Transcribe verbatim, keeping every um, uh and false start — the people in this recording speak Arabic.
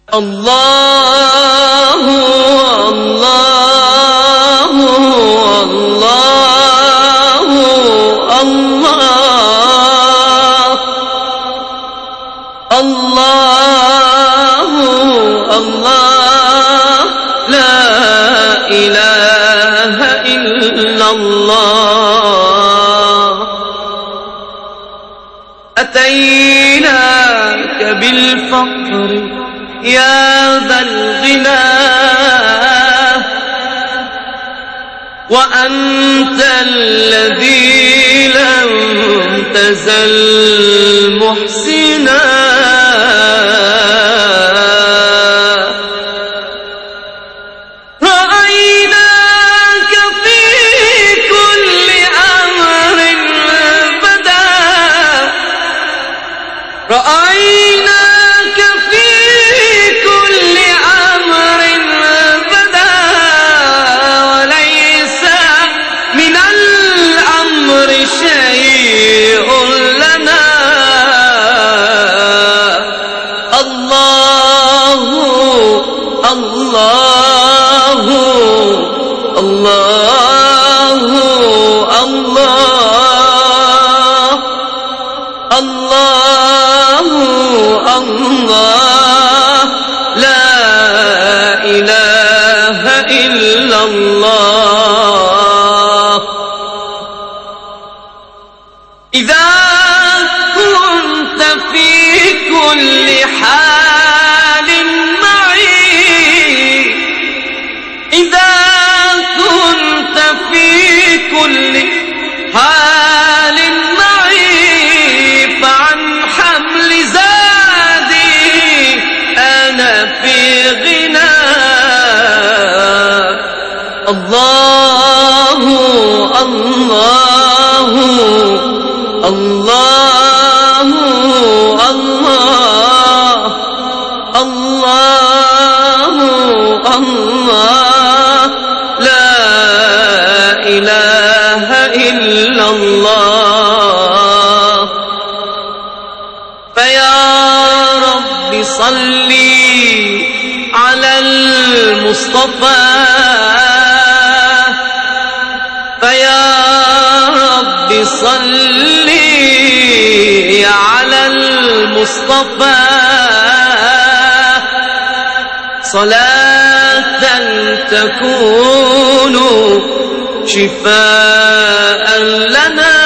الله الله الله الله الله الله لا إله إلا الله. أتيناك بالفقر يا ذا الغنى وأنت الذي لم تزل محسنا رأيناك في كل أمر بدا رأيناك في كل أمر بدا وليس من الأمر شيء لنا. الله الله الله الله الله الله لا إله إلا الله. إذا كنت في كل حال معي إذا كنت في كل حال معي فعن حمل زادي أنا في غنى. الله الله الله الله الله الله لا إله إلا الله. فيا رب صلي على المصطفى فيا رب صلي على المصطفى صلاة تكون شفاء لنا